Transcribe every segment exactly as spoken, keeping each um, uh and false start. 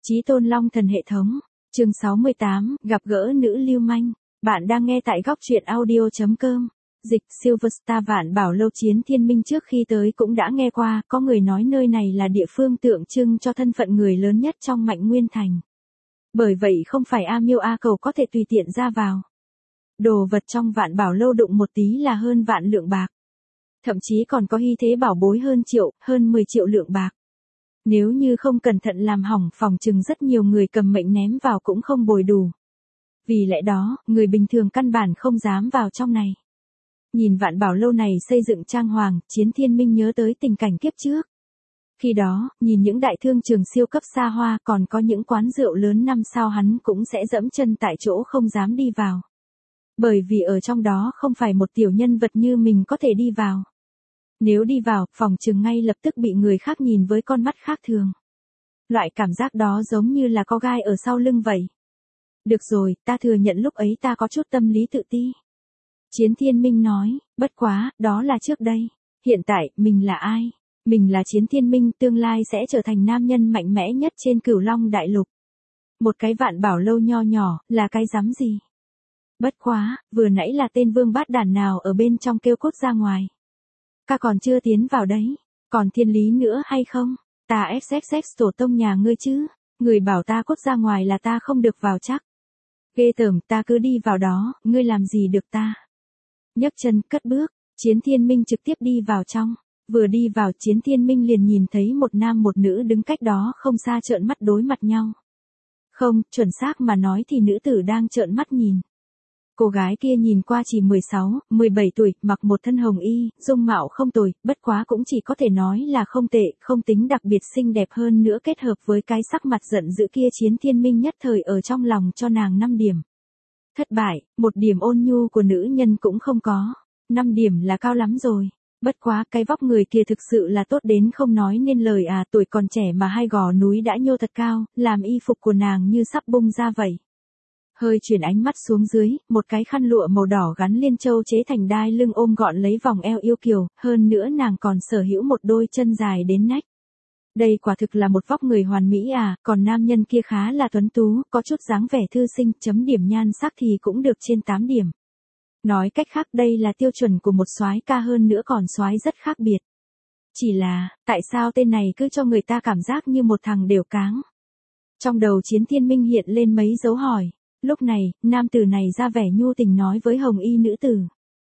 Chí tôn long thần hệ thống, chương sáu mươi tám, gặp gỡ nữ lưu manh. Bạn đang nghe tại góc truyện audio chấm com. Dịch Silverstar Vạn Bảo Lâu Chiến Thiên Minh trước khi tới cũng đã nghe qua, có người nói nơi này là địa phương tượng trưng cho thân phận người lớn nhất trong Mạnh Nguyên Thành. Bởi vậy không phải A Miêu A Cầu có thể tùy tiện ra vào. Đồ vật trong Vạn Bảo Lâu đụng một tí là hơn vạn lượng bạc. Thậm chí còn có hy thế bảo bối hơn triệu, hơn mười triệu lượng bạc. Nếu như không cẩn thận làm hỏng, phòng chừng rất nhiều người cầm mệnh ném vào cũng không bồi đủ. Vì lẽ đó, người bình thường căn bản không dám vào trong này. Nhìn Vạn Bảo Lâu này xây dựng trang hoàng, Chiến Thiên Minh nhớ tới tình cảnh kiếp trước. Khi đó, nhìn những đại thương trường siêu cấp xa hoa, còn có những quán rượu lớn năm sao hắn cũng sẽ dẫm chân tại chỗ không dám đi vào. Bởi vì ở trong đó không phải một tiểu nhân vật như mình có thể đi vào. Nếu đi vào, phòng chừng ngay lập tức bị người khác nhìn với con mắt khác thường. Loại cảm giác đó giống như là có gai ở sau lưng vậy. Được rồi, ta thừa nhận lúc ấy ta có chút tâm lý tự ti. Chiến Thiên Minh nói, bất quá, đó là trước đây. Hiện tại, mình là ai? Mình là Chiến Thiên Minh, tương lai sẽ trở thành nam nhân mạnh mẽ nhất trên Cửu Long Đại Lục. Một cái Vạn Bảo Lâu nho nhỏ, là cái dám gì? Bất quá, vừa nãy là tên vương bát đản nào ở bên trong kêu cốt ra ngoài. Ca còn chưa tiến vào đấy, còn thiên lý nữa hay không? Ta ép xê ích tổ tông nhà ngươi chứ, người bảo ta cốt ra ngoài là ta không được vào chắc. Ghê tởm, ta cứ đi vào đó, ngươi làm gì được ta? Nhấc chân, cất bước, Chiến Thiên Minh trực tiếp đi vào trong. Vừa đi vào, Chiến Thiên Minh liền nhìn thấy một nam một nữ đứng cách đó không xa trợn mắt đối mặt nhau. Không, chuẩn xác mà nói thì nữ tử đang trợn mắt nhìn. Cô gái kia nhìn qua chỉ mười sáu, mười bảy tuổi, mặc một thân hồng y, dung mạo không tồi, bất quá cũng chỉ có thể nói là không tệ, không tính đặc biệt xinh đẹp hơn nữa, kết hợp với cái sắc mặt giận dữ kia, Chiến Thiên Minh nhất thời ở trong lòng cho nàng năm điểm. Thất bại, một điểm ôn nhu của nữ nhân cũng không có, năm điểm là cao lắm rồi. Bất quá cái vóc người kia thực sự là tốt đến không nói nên lời à, tuổi còn trẻ mà hai gò núi đã nhô thật cao, làm y phục của nàng như sắp bung ra vậy. Hơi chuyển ánh mắt xuống dưới, một cái khăn lụa màu đỏ gắn liên châu chế thành đai lưng ôm gọn lấy vòng eo yêu kiều, hơn nữa nàng còn sở hữu một đôi chân dài đến nách. Đây quả thực là một vóc người hoàn mỹ à, còn nam nhân kia khá là tuấn tú, có chút dáng vẻ thư sinh, chấm điểm nhan sắc thì cũng được trên tám điểm. Nói cách khác đây là tiêu chuẩn của một soái ca, hơn nữa còn soái rất khác biệt. Chỉ là, tại sao tên này cứ cho người ta cảm giác như một thằng đều cáng? Trong đầu Chiến Thiên Minh hiện lên mấy dấu hỏi. Lúc này, nam tử này ra vẻ nhu tình nói với hồng y nữ tử.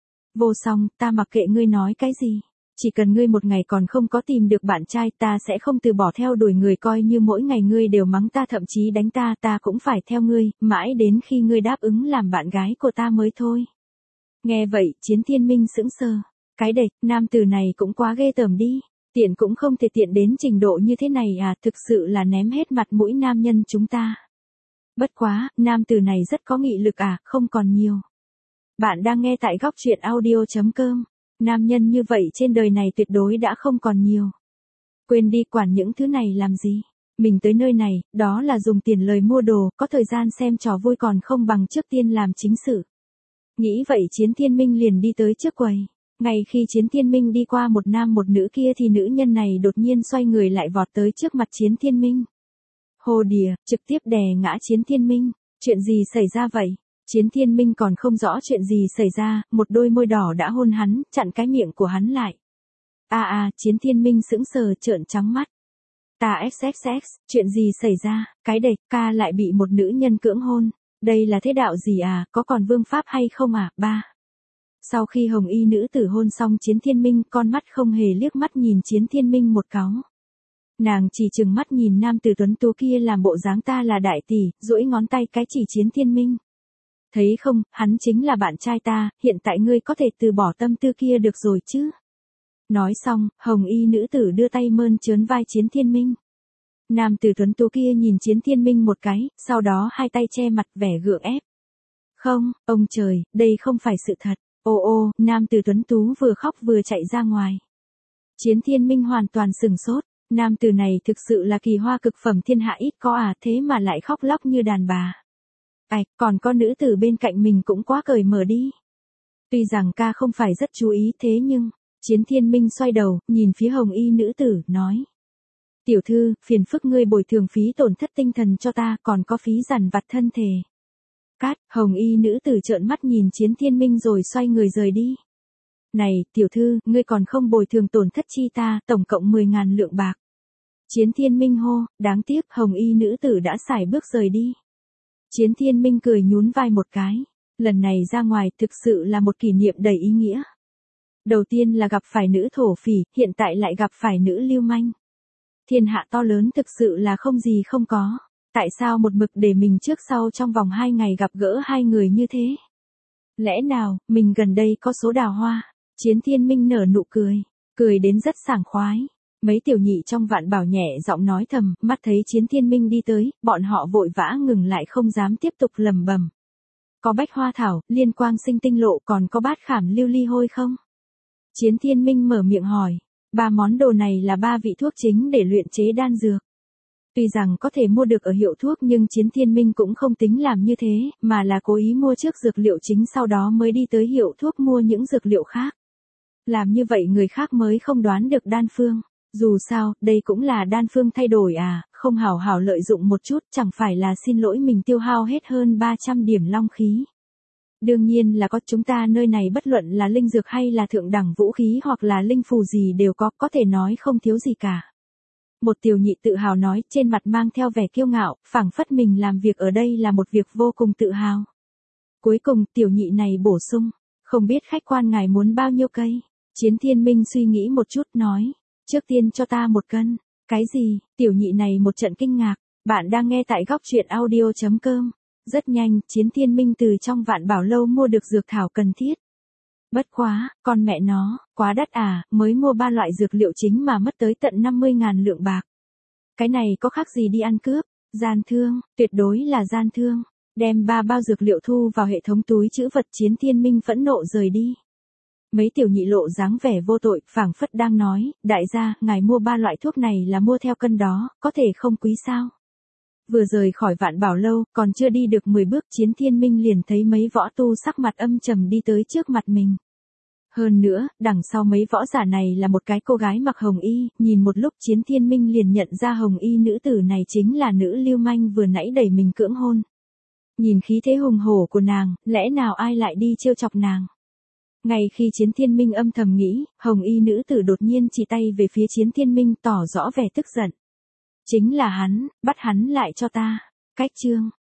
Vô song, ta mặc kệ ngươi nói cái gì. Chỉ cần ngươi một ngày còn không có tìm được bạn trai, ta sẽ không từ bỏ theo đuổi người, coi như mỗi ngày ngươi đều mắng ta thậm chí đánh ta, ta cũng phải theo ngươi, mãi đến khi ngươi đáp ứng làm bạn gái của ta mới thôi. Nghe vậy, Chiến Thiên Minh sững sờ. Cái đệt, nam tử này cũng quá ghê tởm đi. Tiện cũng không thể tiện đến trình độ như thế này à, thực sự là ném hết mặt mũi nam nhân chúng ta. Bất quá, nam tử này rất có nghị lực à, không còn nhiều. Bạn đang nghe tại góc truyện audio chấm com. Nam nhân như vậy trên đời này tuyệt đối đã không còn nhiều. Quên đi, quản những thứ này làm gì. Mình tới nơi này, đó là dùng tiền lời mua đồ, có thời gian xem trò vui còn không bằng trước tiên làm chính sự. Nghĩ vậy Chiến Thiên Minh liền đi tới trước quầy. Ngay khi Chiến Thiên Minh đi qua một nam một nữ kia thì nữ nhân này đột nhiên xoay người lại vọt tới trước mặt Chiến Thiên Minh. Hồ đìa, trực tiếp đè ngã Chiến Thiên Minh. Chuyện gì xảy ra vậy? Chiến Thiên Minh còn không rõ chuyện gì xảy ra, một đôi môi đỏ đã hôn hắn, chặn cái miệng của hắn lại. À à, Chiến Thiên Minh sững sờ trợn trắng mắt. Ta xxx, chuyện gì xảy ra, cái đệt, ca lại bị một nữ nhân cưỡng hôn. Đây là thế đạo gì à, có còn vương pháp hay không à, ba. Sau khi hồng y nữ tử hôn xong Chiến Thiên Minh, con mắt không hề liếc mắt nhìn Chiến Thiên Minh một cáu. Nàng chỉ chừng mắt nhìn nam tử tuấn tú kia làm bộ dáng ta là đại tỷ, duỗi ngón tay cái chỉ Chiến Thiên Minh. Thấy không, hắn chính là bạn trai ta, hiện tại ngươi có thể từ bỏ tâm tư kia được rồi chứ. Nói xong, hồng y nữ tử đưa tay mơn trớn vai Chiến Thiên Minh. Nam tử tuấn tú kia nhìn Chiến Thiên Minh một cái, sau đó hai tay che mặt vẻ gượng ép. Không, ông trời, đây không phải sự thật. Ô ô, nam tử tuấn tú vừa khóc vừa chạy ra ngoài. Chiến Thiên Minh hoàn toàn sừng sốt. Nam tử này thực sự là kỳ hoa cực phẩm thiên hạ ít có à, thế mà lại khóc lóc như đàn bà. Ai, còn con nữ tử bên cạnh mình cũng quá cởi mở đi. Tuy rằng ca không phải rất chú ý thế nhưng, Chiến Thiên Minh xoay đầu, nhìn phía hồng y nữ tử, nói. Tiểu thư, phiền phức ngươi bồi thường phí tổn thất tinh thần cho ta, còn có phí dằn vặt thân thể. Cát, hồng y nữ tử trợn mắt nhìn Chiến Thiên Minh rồi xoay người rời đi. Này, tiểu thư, ngươi còn không bồi thường tổn thất chi ta, tổng cộng mười ngàn lượng bạc. Chiến Thiên Minh hô, đáng tiếc, hồng y nữ tử đã sải bước rời đi. Chiến Thiên Minh cười nhún vai một cái. Lần này ra ngoài thực sự là một kỷ niệm đầy ý nghĩa. Đầu tiên là gặp phải nữ thổ phỉ, hiện tại lại gặp phải nữ lưu manh. Thiên hạ to lớn thực sự là không gì không có. Tại sao một mực để mình trước sau trong vòng hai ngày gặp gỡ hai người như thế? Lẽ nào, mình gần đây có số đào hoa? Chiến Thiên Minh nở nụ cười, cười đến rất sảng khoái. Mấy tiểu nhị trong vạn bảo nhẹ giọng nói thầm, mắt thấy Chiến Thiên Minh đi tới, bọn họ vội vã ngừng lại không dám tiếp tục lầm bầm. Có bách hoa thảo, liên quang sinh tinh lộ, còn có bát khảm lưu ly hôi không? Chiến Thiên Minh mở miệng hỏi, ba món đồ này là ba vị thuốc chính để luyện chế đan dược. Tuy rằng có thể mua được ở hiệu thuốc nhưng Chiến Thiên Minh cũng không tính làm như thế, mà là cố ý mua trước dược liệu chính sau đó mới đi tới hiệu thuốc mua những dược liệu khác. Làm như vậy người khác mới không đoán được đan phương. Dù sao, đây cũng là đan phương thay đổi à, không hảo hảo lợi dụng một chút, chẳng phải là xin lỗi mình tiêu hao hết hơn ba trăm điểm long khí. Đương nhiên là có, chúng ta nơi này bất luận là linh dược hay là thượng đẳng vũ khí hoặc là linh phù gì đều có, có thể nói không thiếu gì cả. Một tiểu nhị tự hào nói, trên mặt mang theo vẻ kiêu ngạo, phảng phất mình làm việc ở đây là một việc vô cùng tự hào. Cuối cùng, tiểu nhị này bổ sung, không biết khách quan ngài muốn bao nhiêu cây? Chiến Thiên Minh suy nghĩ một chút nói, trước tiên cho ta một cân. Cái gì? Tiểu nhị này một trận kinh ngạc. Bạn đang nghe tại góc truyện audio chấm com. Rất nhanh, Chiến Thiên Minh từ trong vạn bảo lâu mua được dược thảo cần thiết. Bất quá, con mẹ nó, quá đắt à, mới mua ba loại dược liệu chính mà mất tới tận năm mươi ngàn lượng bạc. Cái này có khác gì đi ăn cướp? Gian thương, tuyệt đối là gian thương. Đem ba bao dược liệu thu vào hệ thống túi trữ vật, Chiến Thiên Minh phẫn nộ rời đi. Mấy tiểu nhị lộ dáng vẻ vô tội, phảng phất đang nói, đại gia, ngài mua ba loại thuốc này là mua theo cân đó, có thể không quý sao? Vừa rời khỏi vạn bảo lâu, còn chưa đi được mười bước, Chiến Thiên Minh liền thấy mấy võ tu sắc mặt âm trầm đi tới trước mặt mình. Hơn nữa, đằng sau mấy võ giả này là một cái cô gái mặc hồng y, nhìn một lúc Chiến Thiên Minh liền nhận ra hồng y nữ tử này chính là nữ lưu manh vừa nãy đẩy mình cưỡng hôn. Nhìn khí thế hùng hổ của nàng, lẽ nào ai lại đi trêu chọc nàng? Ngay khi Chiến Thiên Minh âm thầm nghĩ, hồng y nữ tử đột nhiên chỉ tay về phía Chiến Thiên Minh tỏ rõ vẻ tức giận. Chính là hắn, bắt hắn lại cho ta. Cách chương,